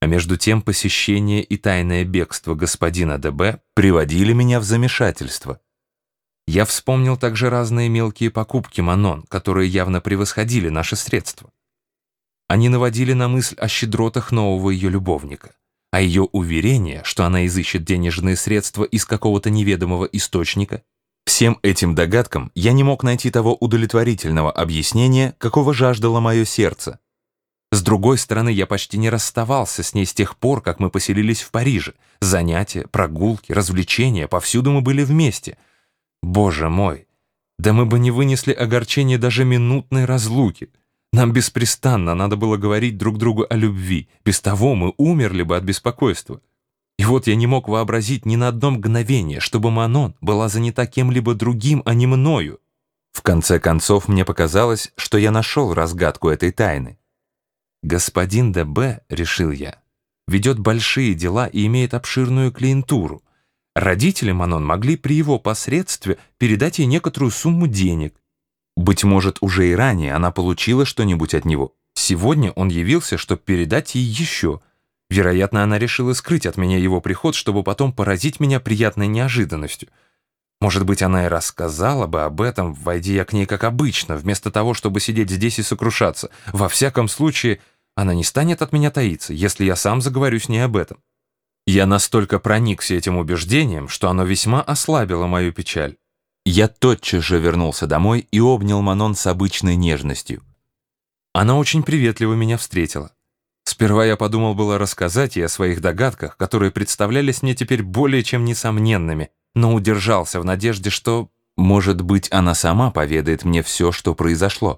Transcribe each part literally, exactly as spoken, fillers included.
А между тем посещение и тайное бегство господина ДБ приводили меня в замешательство. Я вспомнил также разные мелкие покупки Манон, которые явно превосходили наши средства. Они наводили на мысль о щедротах нового ее любовника, а ее уверение, что она изыщет денежные средства из какого-то неведомого источника. Всем этим догадкам я не мог найти того удовлетворительного объяснения, какого жаждало мое сердце. С другой стороны, я почти не расставался с ней с тех пор, как мы поселились в Париже. Занятия, прогулки, развлечения, повсюду мы были вместе. Боже мой, да мы бы не вынесли огорчения даже минутной разлуки. Нам беспрестанно надо было говорить друг другу о любви. Без того мы умерли бы от беспокойства. И вот я не мог вообразить ни на одно мгновение, чтобы Манон была занята кем-либо другим, а не мною. В конце концов, мне показалось, что я нашел разгадку этой тайны. Господин ДБ, решил я, ведет большие дела и имеет обширную клиентуру. Родители Манон могли при его посредстве передать ей некоторую сумму денег. Быть может, уже и ранее она получила что-нибудь от него. Сегодня он явился, чтобы передать ей еще. Вероятно, она решила скрыть от меня его приход, чтобы потом поразить меня приятной неожиданностью. Может быть, она и рассказала бы об этом, войди я к ней как обычно, вместо того, чтобы сидеть здесь и сокрушаться. Во всяком случае, она не станет от меня таиться, если я сам заговорю с ней об этом. Я настолько проникся этим убеждением, что оно весьма ослабило мою печаль. Я тотчас же вернулся домой и обнял Манон с обычной нежностью. Она очень приветливо меня встретила. Сперва я подумал было рассказать ей о своих догадках, которые представлялись мне теперь более чем несомненными, но удержался в надежде, что, может быть, она сама поведает мне все, что произошло.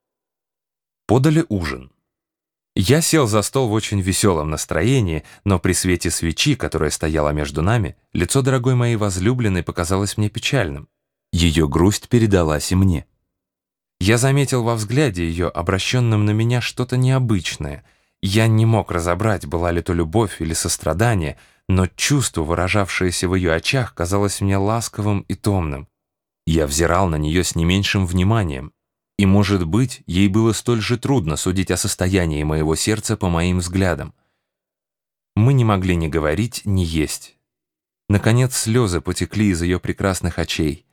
Подали ужин. Я сел за стол в очень веселом настроении, но при свете свечи, которая стояла между нами, лицо дорогой моей возлюбленной показалось мне печальным. Ее грусть передалась и мне. Я заметил во взгляде ее, обращенном на меня, что-то необычное. Я не мог разобрать, была ли то любовь или сострадание, но чувство, выражавшееся в ее очах, казалось мне ласковым и томным. Я взирал на нее с не меньшим вниманием. И, может быть, ей было столь же трудно судить о состоянии моего сердца по моим взглядам. Мы не могли ни говорить, ни есть. Наконец слезы потекли из ее прекрасных очей.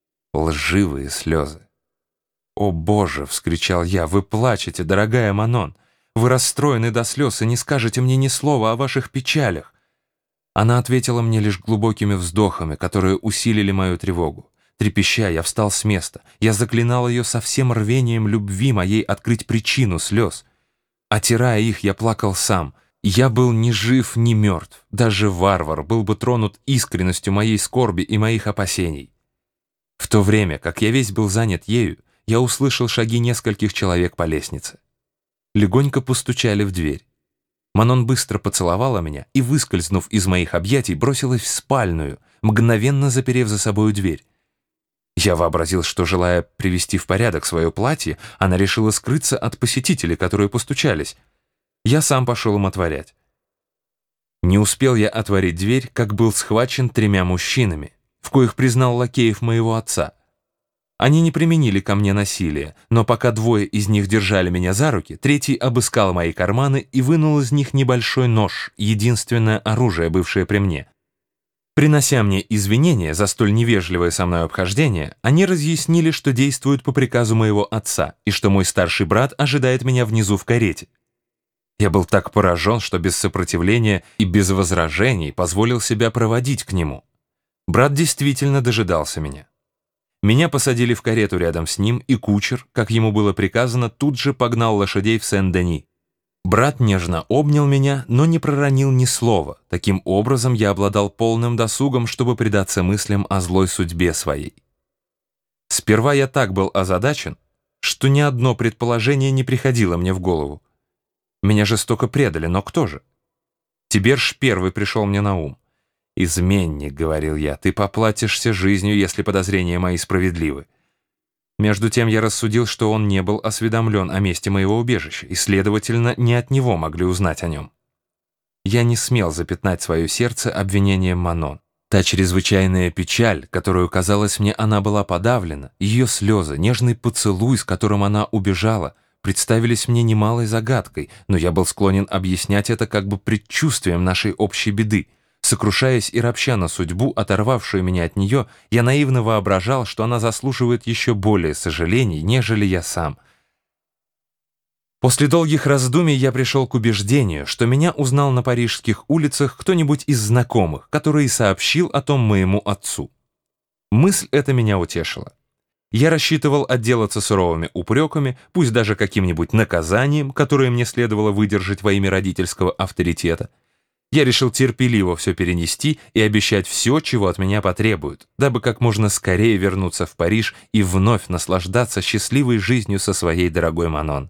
Лживые слезы. «О, Боже!» — вскричал я. «Вы плачете, дорогая Манон! Вы расстроены до слез и не скажете мне ни слова о ваших печалях!» Она ответила мне лишь глубокими вздохами, которые усилили мою тревогу. Трепеща, я встал с места. Я заклинал ее со всем рвением любви моей открыть причину слез. Отирая их, я плакал сам. Я был ни жив, ни мертв. Даже варвар был бы тронут искренностью моей скорби и моих опасений. В то время, как я весь был занят ею, я услышал шаги нескольких человек по лестнице. Легонько постучали в дверь. Манон быстро поцеловала меня и, выскользнув из моих объятий, бросилась в спальную, мгновенно заперев за собою дверь. Я вообразил, что, желая привести в порядок свое платье, она решила скрыться от посетителей, которые постучались. Я сам пошел им отворять. Не успел я отворить дверь, как был схвачен тремя мужчинами, в коих признал лакеев моего отца. Они не применили ко мне насилия, но пока двое из них держали меня за руки, третий обыскал мои карманы и вынул из них небольшой нож, единственное оружие, бывшее при мне. Принося мне извинения за столь невежливое со мной обхождение, они разъяснили, что действуют по приказу моего отца и что мой старший брат ожидает меня внизу в карете. Я был так поражен, что без сопротивления и без возражений позволил себя проводить к нему. Брат действительно дожидался меня. Меня посадили в карету рядом с ним, и кучер, как ему было приказано, тут же погнал лошадей в Сен-Дени. Брат нежно обнял меня, но не проронил ни слова. Таким образом, я обладал полным досугом, чтобы предаться мыслям о злой судьбе своей. Сперва я так был озадачен, что ни одно предположение не приходило мне в голову. Меня жестоко предали, но кто же? Тиберж первый пришел мне на ум. «Изменник», — говорил я, — «ты поплатишься жизнью, если подозрения мои справедливы». Между тем я рассудил, что он не был осведомлен о месте моего убежища, и, следовательно, не от него могли узнать о нем. Я не смел запятнать свое сердце обвинением Манон. Та чрезвычайная печаль, которую, казалось мне, она была подавлена, ее слезы, нежный поцелуй, с которым она убежала, представились мне немалой загадкой, но я был склонен объяснять это как бы предчувствием нашей общей беды. Сокрушаясь и ропща на судьбу, оторвавшую меня от нее, я наивно воображал, что она заслуживает еще более сожалений, нежели я сам. После долгих раздумий я пришел к убеждению, что меня узнал на парижских улицах кто-нибудь из знакомых, который сообщил о том моему отцу. Мысль эта меня утешила. Я рассчитывал отделаться суровыми упреками, пусть даже каким-нибудь наказанием, которое мне следовало выдержать во имя родительского авторитета. Я решил терпеливо все перенести и обещать все, чего от меня потребуют, дабы как можно скорее вернуться в Париж и вновь наслаждаться счастливой жизнью со своей дорогой Манон.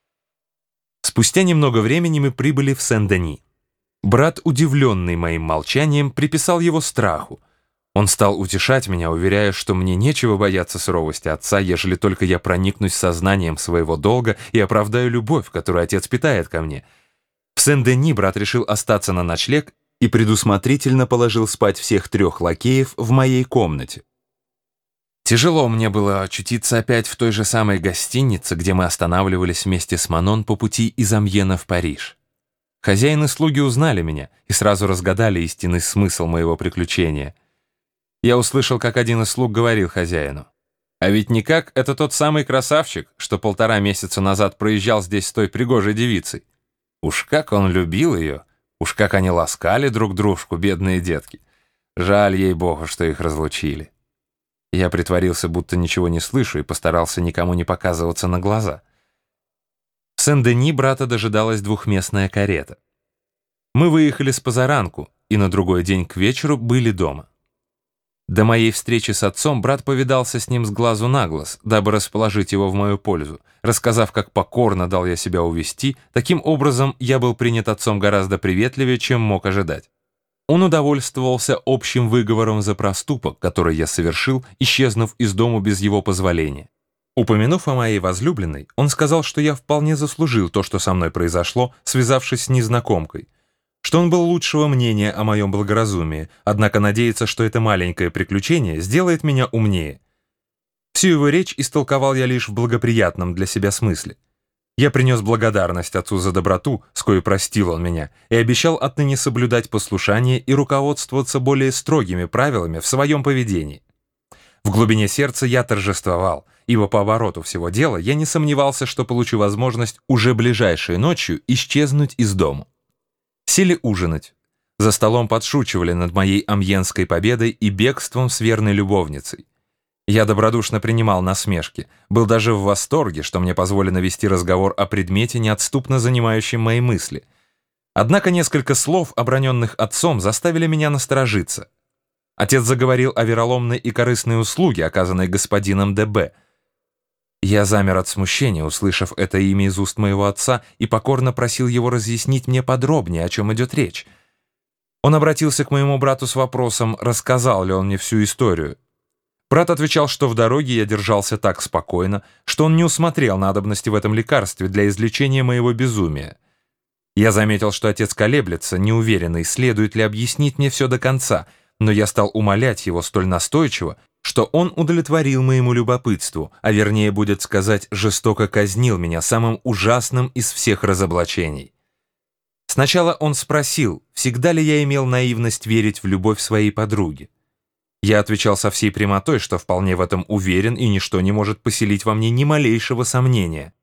Спустя немного времени мы прибыли в Сен-Дени. Брат, удивленный моим молчанием, приписал его страху. Он стал утешать меня, уверяя, что мне нечего бояться суровости отца, ежели только я проникнусь сознанием своего долга и оправдаю любовь, которую отец питает ко мне. В Сен-Дени брат решил остаться на ночлег и предусмотрительно положил спать всех трех лакеев в моей комнате. Тяжело мне было очутиться опять в той же самой гостинице, где мы останавливались вместе с Манон по пути из Амьена в Париж. Хозяин и слуги узнали меня и сразу разгадали истинный смысл моего приключения. Я услышал, как один из слуг говорил хозяину: «А ведь никак это тот самый красавчик, что полтора месяца назад проезжал здесь с той пригожей девицей. Уж как он любил ее, уж как они ласкали друг дружку, бедные детки. Жаль ей-богу, что их разлучили». Я притворился, будто ничего не слышу, и постарался никому не показываться на глаза. В Сен-Дени брата дожидалась двухместная карета. Мы выехали с позаранку, и на другой день к вечеру были дома. До моей встречи с отцом брат повидался с ним с глазу на глаз, дабы расположить его в мою пользу. Рассказав, как покорно дал я себя увести, таким образом я был принят отцом гораздо приветливее, чем мог ожидать. Он удовольствовался общим выговором за проступок, который я совершил, исчезнув из дому без его позволения. Упомянув о моей возлюбленной, он сказал, что я вполне заслужил то, что со мной произошло, связавшись с незнакомкой, что он был лучшего мнения о моем благоразумии, однако надеется, что это маленькое приключение сделает меня умнее. Всю его речь истолковал я лишь в благоприятном для себя смысле. Я принес благодарность отцу за доброту, с коей простил он меня, и обещал отныне соблюдать послушание и руководствоваться более строгими правилами в своем поведении. В глубине сердца я торжествовал, ибо по обороту всего дела я не сомневался, что получу возможность уже ближайшей ночью исчезнуть из дому. Сели ужинать. За столом подшучивали над моей амьенской победой и бегством с верной любовницей. Я добродушно принимал насмешки, был даже в восторге, что мне позволено вести разговор о предмете, неотступно занимающем мои мысли. Однако несколько слов, оброненных отцом, заставили меня насторожиться. Отец заговорил о вероломной и корыстной услуге, оказанной господином ДБ. Я замер от смущения, услышав это имя из уст моего отца, и покорно просил его разъяснить мне подробнее, о чем идет речь. Он обратился к моему брату с вопросом, рассказал ли он мне всю историю. Брат отвечал, что в дороге я держался так спокойно, что он не усмотрел надобности в этом лекарстве для излечения моего безумия. Я заметил, что отец колеблется, неуверенный, следует ли объяснить мне все до конца, но я стал умолять его столь настойчиво, что он удовлетворил моему любопытству, а вернее, будет сказать, жестоко казнил меня самым ужасным из всех разоблачений. Сначала он спросил, всегда ли я имел наивность верить в любовь своей подруги. Я отвечал со всей прямотой, что вполне в этом уверен, и ничто не может поселить во мне ни малейшего сомнения.